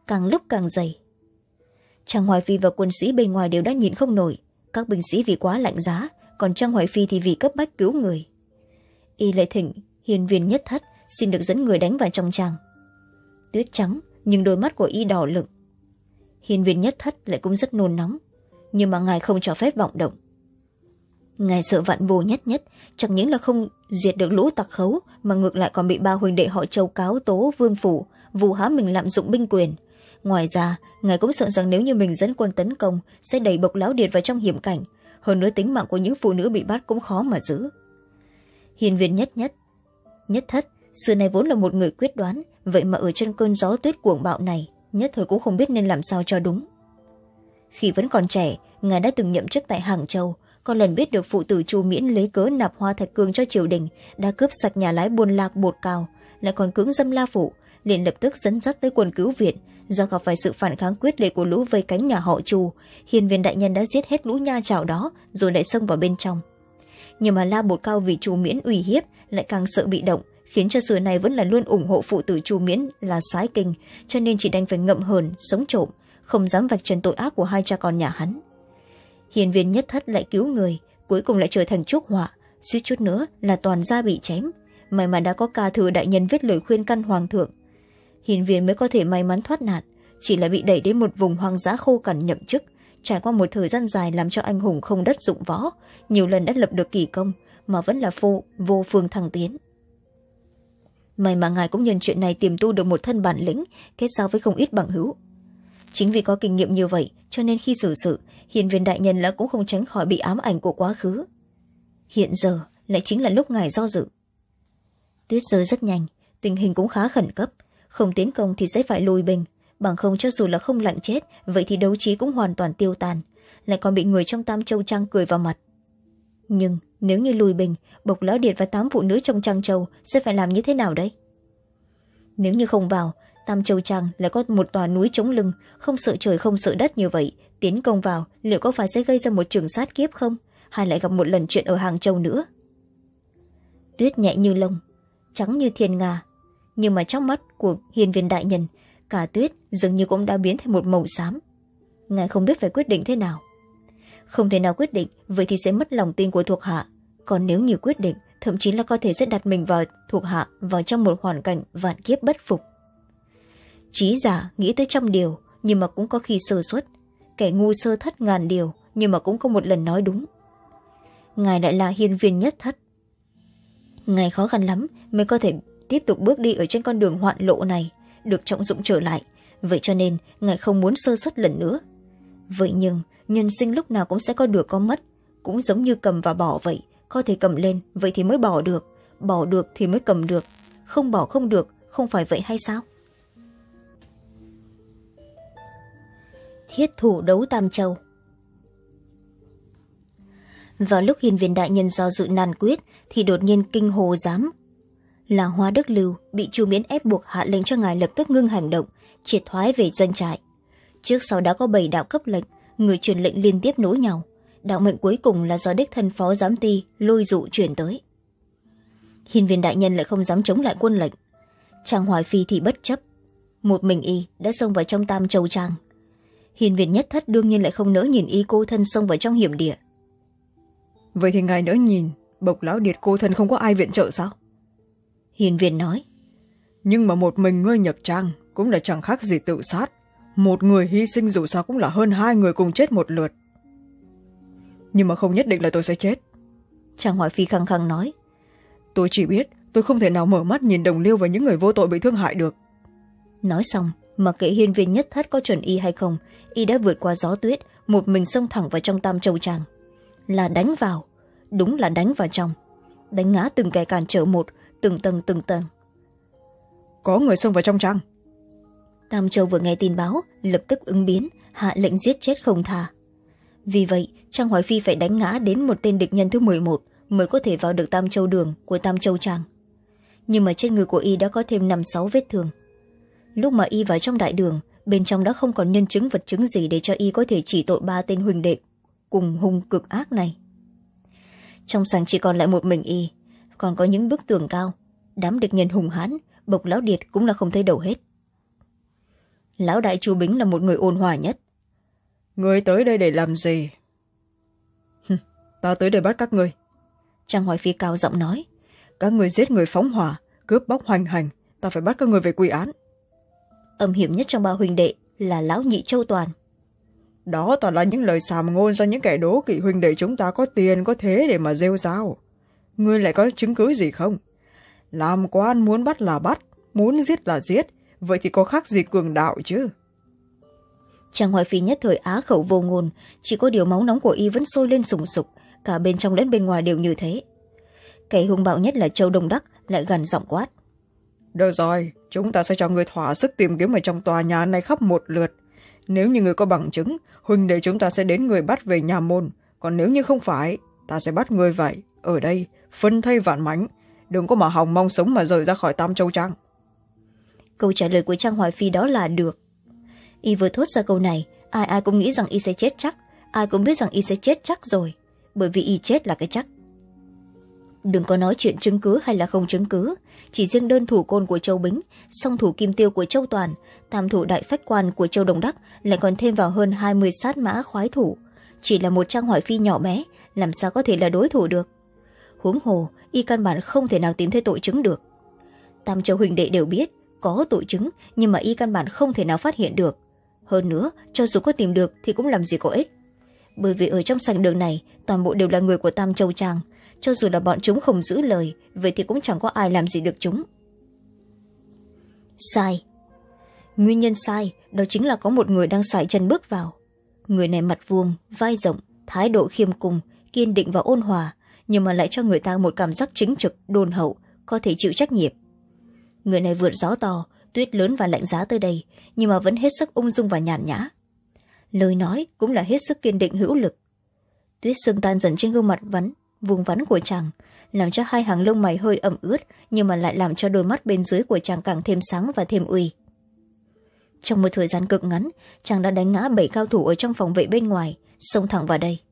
càng lúc càng dày. Trang Hoài Phi và quân sĩ bên ngoài đều đã nhịn không nổi, các binh sĩ vì quá lạnh giá, còn Trang Hoài Phi thì vì cấp bách cứu người. Y lại thỉnh hiên viên Nhất Thất xin được dẫn người đánh vào trong tràng. Tuyết trắng nhưng đôi mắt của Y đỏ lựng. Hiên viên Nhất Thất lại cũng rất nôn nóng, nhưng mà ngài không cho phép vọng động. Ngài sợ vạn vô nhất nhất chẳng những là không diệt được lũ tặc khấu, mà ngược lại còn bị ba huynh đệ họ Châu cáo tố vương phủ vu hãm mình lạm dụng binh quyền. Ngoài ra, ngài cũng sợ rằng nếu như mình dẫn quân tấn công sẽ đẩy Bộc Lão Điệt vào trong hiểm cảnh, hơn nữa tính mạng của những phụ nữ bị bắt cũng khó mà giữ. Hiên viên Nhất Nhất Nhất Thất xưa này vốn là một người quyết đoán, vậy mà ở trên cơn gió tuyết cuồng bạo này, nhất thời cũng không biết nên làm sao cho đúng. Khi vẫn còn trẻ, ngài đã từng nhậm chức tại Hàng Châu, có lần biết được phụ tử Chu Miễn lấy cớ nạp hoa thạch cương cho triều đình, đã cướp sạch nhà lái buôn lạc bột cao, lại còn cưỡng dâm La Phủ, liền lập tức dẫn dắt tới quân cứu viện. Do gặp phải sự phản kháng quyết liệt của lũ vây cánh nhà họ Chu, hiên viên đại nhân đã giết hết lũ nha trảo đó rồi lại xông vào bên trong. Nhưng mà La Bột Cao vì Chu Miễn uy hiếp lại càng sợ bị động, khiến cho xưa này vẫn là luôn ủng hộ phụ tử Chu Miễn là sái kinh, cho nên chỉ đành phải ngậm hờn sống trộm, không dám vạch trần tội ác của hai cha con nhà hắn. Hiên viên Nhất Thất lại cứu người, cuối cùng lại trở thành chuốc họa, suýt chút nữa là toàn gia bị chém. May mà đã có ca thư đại nhân viết lời khuyên căn hoàng thượng, hiên viên mới có thể may mắn thoát nạn, chỉ là bị đẩy đến một vùng hoang dã khô cằn nhậm chức. Trải qua một thời gian dài làm cho anh hùng không đất dụng võ, nhiều lần đã lập được kỳ công mà vẫn là vô, vô phương thăng tiến. May mà ngài cũng nhân chuyện này tiềm tu được một thân bản lĩnh, kết giao với không ít bằng hữu. Chính vì có kinh nghiệm như vậy, cho nên khi xử sự, hiên viên đại nhân là cũng không tránh khỏi bị ám ảnh của quá khứ. Hiện giờ lại chính là lúc ngài do dự. Tuyết rơi rất nhanh, tình hình cũng khá khẩn cấp, không tiến công thì sẽ phải lùi binh, bằng không cho dù là không lạnh chết, vậy thì đấu trí cũng hoàn toàn tiêu tan, lại còn bị người trong Tam Châu Trang cười vào mặt. Nhưng nếu như lùi binh, Bộc Lão Điệt và tám phụ nữ trong Trang Châu sẽ phải làm như thế nào đấy? Nếu như không vào, Tam Châu Trang lại có một tòa núi chống lưng, không sợ trời không sợ đất như vậy, tiến công vào liệu có phải sẽ gây ra một trường sát kiếp không, hay lại gặp một lần chuyện ở Hàng Châu nữa? Tuyết nhẹ như lông, trắng như thiên nga, nhưng mà trong mắt của hiên viên đại nhân, cả tuyết dường như cũng đã biến thành một màu xám. Ngài không biết phải quyết định thế nào. Không thể nào quyết định, vậy thì sẽ mất lòng tin của thuộc hạ, còn nếu như quyết định, thậm chí là có thể sẽ đặt mình vào thuộc hạ vào trong một hoàn cảnh vạn kiếp bất phục. Trí giả nghĩ tới trăm điều, nhưng mà cũng có khi sơ suất, kẻ ngu sơ thất ngàn điều, nhưng mà cũng có một lần nói đúng. Ngài lại là hiên viên Nhất Thất. Ngài khó khăn lắm mới có thể tiếp tục bước đi ở trên con đường hoạn lộ này, được trọng dụng trở lại, vậy cho nên ngài không muốn sơ suất lần nữa. Vậy nhưng nhân sinh lúc nào cũng sẽ có được có mất, cũng giống như cầm và bỏ vậy, có thể cầm lên vậy thì mới bỏ được, bỏ được thì mới cầm được, không bỏ không được, không phải vậy hay sao? Thiết thủ đấu Tam Châu. Vào lúc hiên viên đại nhân do dự nan quyết thì đột nhiên kinh hồ giám là Hoa Đức Lưu bị Chu Miễn ép buộc hạ lệnh cho ngài lập tức ngưng hành động, triệt thoái về doanh trại. Trước sau đã có bảy đạo cấp lệnh, người truyền lệnh liên tiếp nối nhau, đạo mệnh cuối cùng là do đích thân phó giám ty Lôi Dụ truyền tới. Hiên viên đại nhân lại không dám chống lại quân lệnh, Trang Hoài Phi thì bất chấp, một mình y đã xông vào trong Tam Châu Trang. Hiên viên Nhất Thất đương nhiên lại không nỡ nhìn y cô thân xông vào trong hiểm địa. Vậy thì ngài nỡ nhìn Bộc Lão Điệt cô thân không có ai viện trợ sao? Hiên viên nói. Nhưng mà một mình ngươi nhập trang cũng là chẳng khác gì tự sát, một người hy sinh dù sao cũng là hơn hai người cùng chết một lượt. Nhưng mà không nhất định là tôi sẽ chết. Trang Hoài Phi khăng khăng nói. Tôi chỉ biết tôi không thể nào mở mắt nhìn đồng liêu và những người vô tội bị thương hại được. Nói xong, mặc kệ hiên viên Nhất Thất có chuẩn y hay không, y đã vượt qua gió tuyết, một mình xông thẳng vào trong Tam Châu Trang. Là đánh vào, đúng là đánh vào trong, đánh ngã từng kẻ cản trở một, từng tầng từng tầng. Có người xông vào trong trang. Tam Châu vừa nghe tin báo, lập tức ứng biến, hạ lệnh giết chết không tha. Vì vậy, Trang Hoài Phi phải đánh ngã đến một tên địch nhân thứ mười một mới có thể vào được Tam Châu đường của Tam Châu Trang. Nhưng mà trên người của y đã có thêm năm sáu vết thương. Lúc mà y vào trong đại đường, bên trong đã không còn nhân chứng vật chứng gì để cho y có thể chỉ tội ba tên huỳnh đệ cùng hung cực ác này. Trong sảnh chỉ còn lại một mình y, còn có những bức tường cao, đám địch nhân hùng hãn, Bộc Lão Điệt cũng là không thấy đầu hết. lão đại Chu Bính là một người ôn hòa nhất. Ngươi tới đây để làm gì? Ta tới đây bắt các ngươi. Trang Hoài Phi cao giọng nói. Các ngươi giết người phóng hỏa, cướp bóc hoành hành, ta phải bắt các ngươi về quy án. Âm hiểm nhất trong ba huynh đệ là lão nhị Châu Toàn. Đó toàn là những lời sàm ngôn do những kẻ đố kỵ huynh đệ chúng ta có tiền có thế để mà rêu rao. Ngươi lại có chứng cứ gì không? Làm quan muốn bắt là bắt, muốn giết là giết, vậy thì có khác gì cường đạo chứ? Trang Hoài Phi nhất thời á khẩu vô ngôn, chỉ có điều máu nóng của y vẫn sôi lên sùng sục, cả bên trong lẫn bên ngoài đều như thế. Kẻ hung bạo nhất là Châu Đông Đắc lại gằn giọng quát. Được rồi, chúng ta sẽ cho người thỏa sức tìm kiếm ở trong tòa nhà này khắp một lượt. Nếu như người có bằng chứng, huynh đệ chúng ta sẽ đến người bắt về nhà môn, còn nếu như không phải, ta sẽ bắt người vậy, ở đây, phân thây vạn mảnh, đừng có mà hòng mong sống mà rời ra khỏi Tam Châu Trang. Câu trả lời của Trang Hoài Phi đó là được. Y vừa thốt ra câu này, ai ai cũng nghĩ rằng y sẽ chết chắc, ai cũng biết rằng y sẽ chết chắc rồi, bởi vì y chết là cái chắc. Đừng có nói chuyện chứng cứ hay là không chứng cứ, chỉ riêng đơn thủ côn của Châu Bính, song thủ kim tiêu của Châu Toàn, tam thủ đại phách quan của Châu Đồng Đắc lại còn thêm vào hơn hai mươi sát mã khoái thủ. Chỉ là một Trang Hoài Phi nhỏ bé, làm sao có thể là đối thủ được. Huống hồ, y căn bản không thể nào tìm thấy tội chứng được. Tam Châu huynh đệ đều biết, có tội chứng, nhưng mà y căn bản không thể nào phát hiện được. Hơn nữa, cho dù có tìm được thì cũng làm gì có ích. Bởi vì ở trong sảnh đường này, toàn bộ đều là người của Tam Châu Trang, cho dù là bọn chúng không giữ lời, vậy thì cũng chẳng có ai làm gì được chúng. Sai. Nguyên nhân sai, đó chính là có một người đang sải chân bước vào. Người này mặt vuông, vai rộng, thái độ khiêm cung, kiên định và ôn hòa, nhưng mà lại cho người ta một cảm giác chính trực, đôn hậu, có thể chịu trách nhiệm. Người này vượt gió to, tuyết lớn và lạnh giá tới đây, nhưng mà vẫn hết sức ung dung và nhàn nhã. Lời nói cũng là hết sức kiên định hữu lực. Tuyết sương tan dần trên gương mặt vắn, vùng vắn của chàng, làm cho hai hàng lông mày hơi ẩm ướt, nhưng mà lại làm cho đôi mắt bên dưới của chàng càng thêm sáng và thêm uy. Trong một thời gian cực ngắn, chàng đã đánh ngã bảy cao thủ ở trong phòng vệ bên ngoài, xông thẳng vào đây.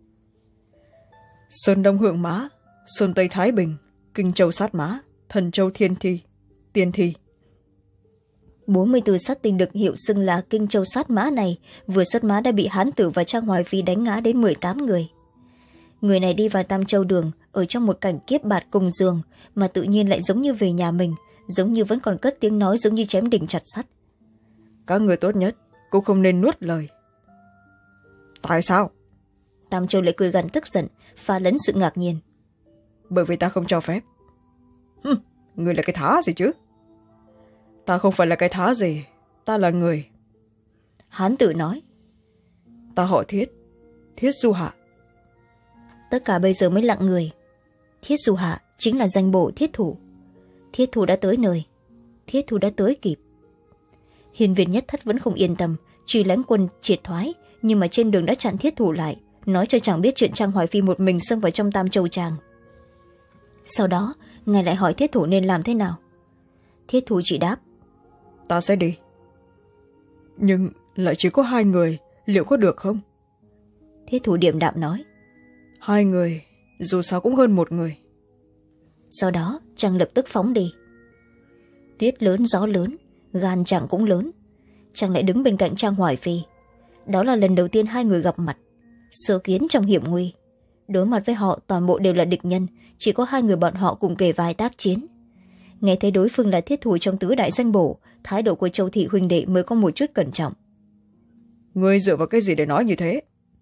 Sơn Đông Hượng Mã, Sơn Tây Thái Bình, Kinh Châu Sát Mã, Thần Châu Thiên Thi, Tiên Thi. bốn mươi tư sát tinh được hiệu xưng là Kinh Châu Sát Mã này, vừa xuất mã đã bị Hán Tử và Trang Hoài Phi đánh ngã đến mười tám người. Người này đi vào Tam Châu Đường, ở trong một cảnh kiếp bạt cùng giường, mà tự nhiên lại giống như về nhà mình, giống như vẫn còn cất tiếng nói giống như chém đỉnh chặt sắt. Các người tốt nhất cũng không nên nuốt lời. Tại sao? Tam Châu lại cười gằn tức giận, pha lẫn sự ngạc nhiên. Bởi vì ta không cho phép. Hừm, người là cái thá gì chứ? Ta không phải là cái thá gì, ta là người. Hán Tử nói. Ta họ Thiết, Thiết Du Hạ. Tất cả bây giờ mới lặng người. Thiết Du Hạ chính là danh bổ thiết thủ. Thiết thủ đã tới nơi, thiết thủ đã tới kịp. Hiền Viên Nhất Thất vẫn không yên tâm, truy lãnh quân triệt thoái, nhưng mà trên đường đã chặn thiết thủ lại, nói cho chàng biết chuyện Trang Hoài Phi một mình xông vào trong Tam Châu Tràng. Sau đó, ngài lại hỏi thiết thủ nên làm thế nào. Thiết thủ chỉ đáp. Ta sẽ đi. Nhưng lại chỉ có hai người, liệu có được không? Thiết thủ điềm đạm nói. Hai người, dù sao cũng hơn một người. Sau đó, chàng lập tức phóng đi. Tuyết lớn, gió lớn, gan chàng cũng lớn. Chàng lại đứng bên cạnh Trang Hoài Phi. Đó là lần đầu tiên hai người gặp mặt. Sơ kiến trong hiểm nguy. Đối mặt với họ toàn bộ đều là địch nhân, chỉ có hai người bọn họ cùng kề vai tác chiến. Nghe thấy đối phương là thiết thủ trong tứ đại danh bổ, thái độ của Châu Thị huynh đệ mới có một chút cẩn trọng. Ngươi dựa vào cái gì để nói như thế?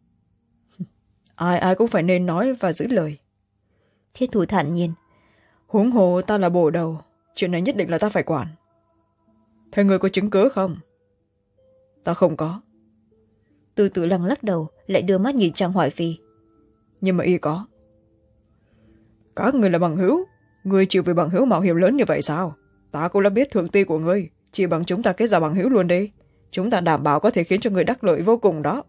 Ai ai cũng phải nên nói và giữ lời. Thiết thủ thản nhiên. Huống hồ ta là bổ đầu, chuyện này nhất định là ta phải quản. Thế ngươi có chứng cứ không? Ta không có. Từ từ lăng lắc đầu, lại đưa mắt nhìn Trang Hoài Phi. Nhưng mà y có. Các người là bằng hữu, ngươi chịu vì bằng hữu mạo hiểm lớn như vậy sao? Ta cũng đã biết thượng ti của ngươi, chỉ bằng chúng ta kết giao bằng hữu luôn đi. Chúng ta đảm bảo có thể khiến cho ngươi đắc lợi vô cùng đó.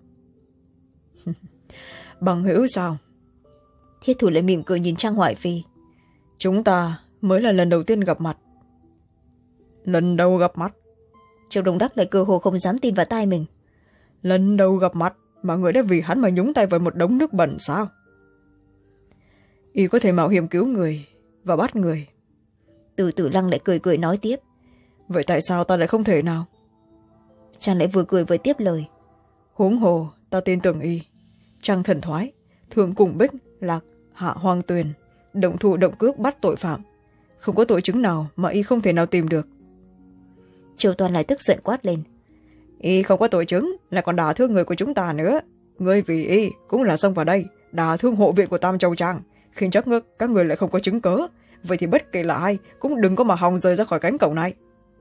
Bằng hữu sao? Thiết thủ lại mỉm cười nhìn Trang Hoài Phi. Chúng ta mới là lần đầu tiên gặp mặt. Lần đầu gặp mặt? Châu Đông Đắc lại cơ hồ không dám tin vào tai mình. Lần đầu gặp mặt mà người đã vì hắn mà nhúng tay vào một đống nước bẩn sao? Y có thể mạo hiểm cứu người và bắt người. Từ từ lăng lại cười cười nói tiếp. Vậy tại sao ta lại không thể nào? chàng lại vừa cười vừa tiếp lời. Huống hồ ta tin tưởng y. Trang thần thoái, thường cùng bích lạc hạ hoang tuyền, động thủ động cước bắt tội phạm, không có tội chứng nào mà y không thể nào tìm được. Triều Toàn lại tức giận quát lên. Y không có tội chứng, lại còn đả thương người của chúng ta nữa. Ngươi vì y cũng là xông vào đây đả thương hộ viện của Tam Châu Trang, khiến chắc các người lại không có chứng cớ. Vậy thì bất kể là ai cũng đừng có mà hòng rời ra khỏi cánh cổng này.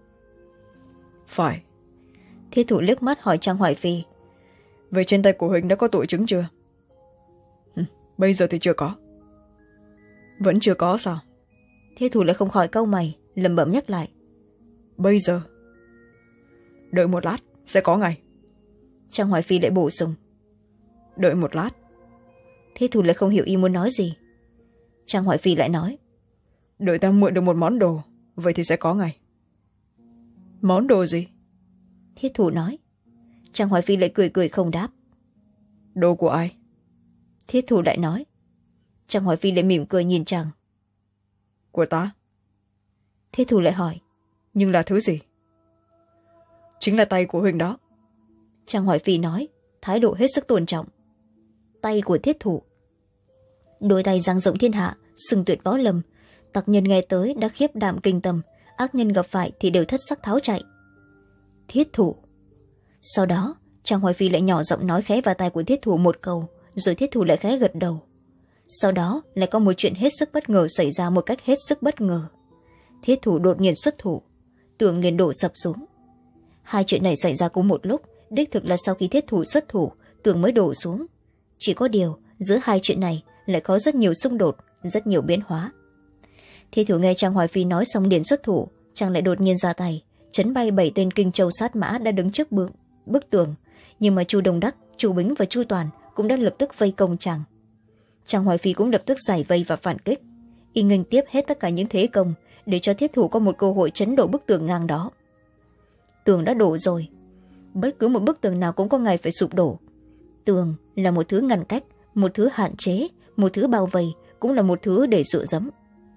Phải. Thiết thủ liếc mắt hỏi Trang Hoài Phi. Vậy trên tay của Huỳnh đã có tội chứng chưa? Hừ, bây giờ thì chưa có. Vẫn chưa có sao? Thiết thủ lại không khỏi cau mày, lẩm bẩm nhắc lại. Bây giờ? Đợi một lát, sẽ có ngay. Trang Hoài Phi lại bổ sung. Đợi một lát. Thiết thủ lại không hiểu y muốn nói gì. Trang Hoài Phi lại nói. Đợi ta mượn được một món đồ, vậy thì sẽ có ngay. Món đồ gì? Thiết thủ nói. Trang Hoài Phi lại cười cười không đáp. Đồ của ai? Thiết thủ lại nói. Trang Hoài Phi lại mỉm cười nhìn chàng. Của ta. Thiết thủ lại hỏi. Nhưng là thứ gì? Chính là tay của Huỳnh đó. Trang Hoài Phi nói, thái độ hết sức tôn trọng. Tay của thiết thủ. Đôi tay dang rộng thiên hạ, sừng tuyệt võ lâm. Tặc nhân nghe tới đã khiếp đảm kinh tâm, ác nhân gặp phải thì đều thất sắc tháo chạy. Thiết thủ. Sau đó Trang Hoài Phi lại nhỏ giọng nói khẽ vào tai của thiết thủ một câu, rồi thiết thủ lại khẽ gật đầu. Sau đó lại có một chuyện hết sức bất ngờ xảy ra một cách hết sức bất ngờ. Thiết thủ đột nhiên xuất thủ, tường liền đổ sập xuống. Hai chuyện này xảy ra cùng một lúc, đích thực là sau khi thiết thủ xuất thủ, tường mới đổ xuống. Chỉ có điều giữa hai chuyện này lại có rất nhiều xung đột, rất nhiều biến hóa. Thiết thủ nghe Trang Hoài Phi nói xong liền xuất thủ, chàng lại đột nhiên ra tay chấn bay bảy tên Kinh Châu sát mã đã đứng trước bức, bức tường, nhưng mà Chu Đông Đắc, Chu Bính và Chu Toàn cũng đã lập tức vây công chàng. Trang Hoài Phi cũng lập tức giải vây và phản kích, y nghênh tiếp hết tất cả những thế công để cho thiết thủ có một cơ hội chấn đổ bức tường ngang đó. Tường đã đổ rồi, bất cứ một bức tường nào cũng có ngày phải sụp đổ. Tường là một thứ ngăn cách, một thứ hạn chế, một thứ bao vây, cũng là một thứ để dựa dẫm.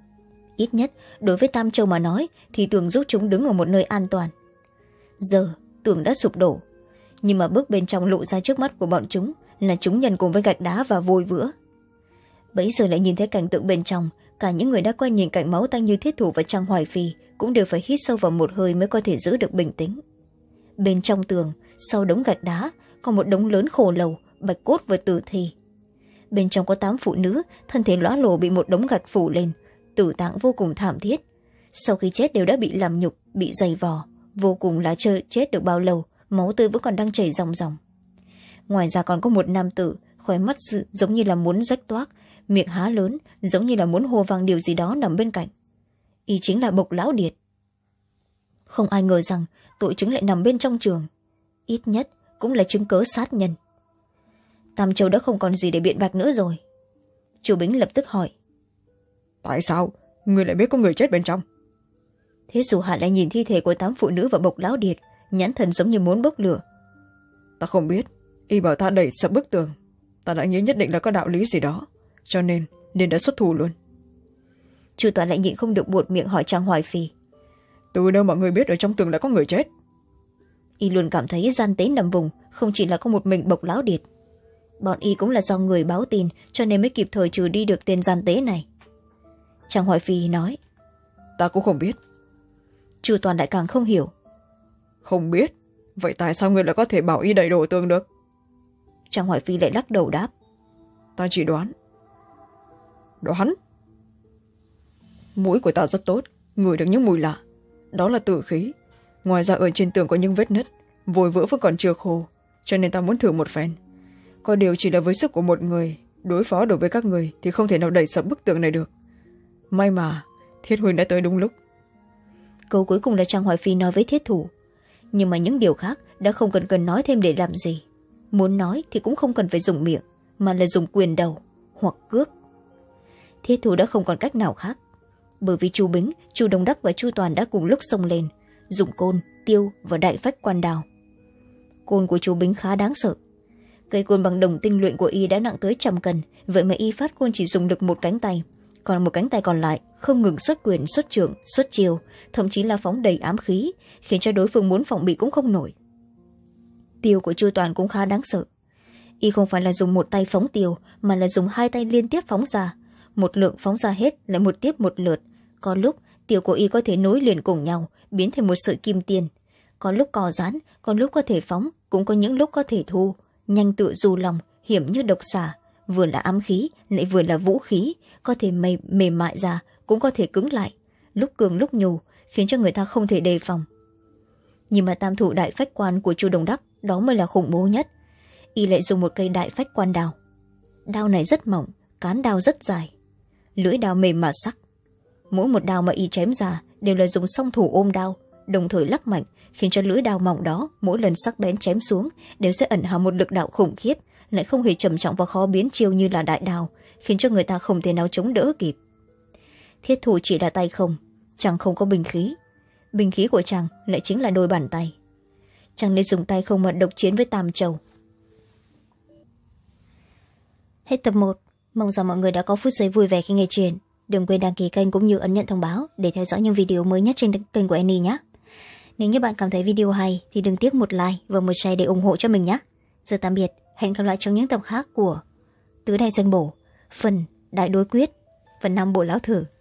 Ít nhất đối với Tam Châu mà nói thì tường giúp chúng đứng ở một nơi an toàn. Giờ tường đã sụp đổ, nhưng mà bước bên trong lộ ra trước mắt của bọn chúng là chúng nhân cùng với gạch đá và vôi vữa. Bấy giờ lại nhìn thấy cảnh tượng bên trong, cả những người đã quen nhìn cảnh máu tanh như thiết thủ và Trang Hoài Phi cũng đều phải hít sâu vào một hơi mới có thể giữ được bình tĩnh. Bên trong tường, sau đống gạch đá có một đống lớn khô lầu, bạch cốt và tử thi. Bên trong có tám phụ nữ, thân thể lõa lồ bị một đống gạch phủ lên, tử tạng vô cùng thảm thiết. Sau khi chết đều đã bị làm nhục, bị dày vò, vô cùng là chưa chết được bao lâu, máu tươi vẫn còn đang chảy ròng ròng. Ngoài ra còn có một nam tử, khóe mắt giống như là muốn rách toác, miệng há lớn giống như là muốn hô vang điều gì đó nằm bên cạnh. Y chính là Bộc Lão Điệt. Không ai ngờ rằng tội chứng lại nằm bên trong trường, ít nhất cũng là chứng cớ sát nhân. Tam Châu đã không còn gì để biện bạch nữa rồi. Chu Bính lập tức hỏi. Tại sao người lại biết có người chết bên trong? Thế dù Hạ lại nhìn thi thể của tám phụ nữ và Bộc Lão Điệt, nhãn thần giống như muốn bốc lửa. Ta không biết, y bảo ta đẩy sập bức tường, ta đã nghĩ nhất định là có đạo lý gì đó, cho nên nên đã xuất thủ luôn. Chu Toàn lại nhịn không được buột miệng hỏi Trang Hoài Phi. Từ đâu mọi người biết ở trong tường đã có người chết? Y luôn cảm thấy gian tế nằm vùng không chỉ là có một mình Bộc Lão Điệt. Bọn y cũng là do người báo tin cho nên mới kịp thời trừ đi được tên gian tế này. Trang Hoài Phi nói. Ta cũng không biết. Chu Toàn lại càng không hiểu. Không biết? Vậy tại sao người lại có thể bảo y đẩy đổ tường được? Trang Hoài Phi lại lắc đầu đáp. Ta chỉ đoán. Đoán? Mũi của ta rất tốt, ngửi được những mùi lạ. Đó là tử khí. Ngoài ra ở trên tường có những vết nứt, vôi vữa vẫn còn chưa khô, cho nên ta muốn thử một phen. Có điều chỉ là với sức của một người, đối phó đối với các người thì không thể nào đẩy sập bức tường này được. May mà Thiết Huynh đã tới đúng lúc. Câu cuối cùng là Trang Hoài Phi nói với thiết thủ, nhưng mà những điều khác đã không cần cần nói thêm để làm gì. Muốn nói thì cũng không cần phải dùng miệng, mà là dùng quyền đầu hoặc cước. Thiết thủ đã không còn cách nào khác, bởi vì Chu Bính, Chu Đông Đắc và Chu Toàn đã cùng lúc xông lên, dùng côn, tiêu và đại phách quan đào. Côn của Chu Bính khá đáng sợ. Cây côn bằng đồng tinh luyện của y đã nặng tới trăm cân, vậy mà y phát côn chỉ dùng được một cánh tay, còn một cánh tay còn lại không ngừng xuất quyền, xuất trưởng, xuất chiêu, thậm chí là phóng đầy ám khí, khiến cho đối phương muốn phòng bị cũng không nổi. Tiều của Chu Toàn cũng khá đáng sợ. Y không phải là dùng một tay phóng tiều, mà là dùng hai tay liên tiếp phóng ra. Một lượng phóng ra hết lại một tiếp một lượt. Có lúc tiều của Y có thể nối liền cùng nhau, biến thành một sợi kim tiền. Có lúc cò rán, có lúc có thể phóng, cũng có những lúc có thể thu. Nhanh tựa du lòng, hiểm như độc xà. Vừa là ám khí, lại vừa là vũ khí. Có thể mềm, mềm mại ra, cũng có thể cứng lại. Lúc cường lúc nhù, khiến cho người ta không thể đề phòng. Nhưng mà tam thủ đại phách quan của Chu Đồng Đắc, đó mới là khủng bố nhất. Y lại dùng một cây đại phách quan đao. Đao này rất mỏng, cán đao rất dài, lưỡi đao mềm mà sắc. Mỗi một đao mà Y chém ra đều là dùng song thủ ôm đao, đồng thời lắc mạnh, khiến cho lưỡi đao mỏng đó mỗi lần sắc bén chém xuống đều sẽ ẩn hàm một lực đạo khủng khiếp, lại không hề trầm trọng và khó biến chiêu như là đại đao, khiến cho người ta không thể nào chống đỡ kịp. Thiết thủ chỉ là tay không, chàng không có binh khí. Binh khí của chàng lại chính là đôi bàn tay. Chàng nên dùng tay không mà độc chiến với Tam Châu. Hết tập một. Mong rằng mọi người đã có phút giây vui vẻ khi nghe chuyện. Đừng quên đăng ký kênh cũng như ấn nhận thông báo để theo dõi những video mới nhất trên kênh của Annie nhé. Nếu như bạn cảm thấy video hay thì đừng tiếc một like và một share để ủng hộ cho mình nhé. Giờ tạm biệt, hẹn gặp lại trong những tập khác của Tứ Đại Danh Bổ, phần Đại Đối Quyết, phần năm Bộ Lão Thử.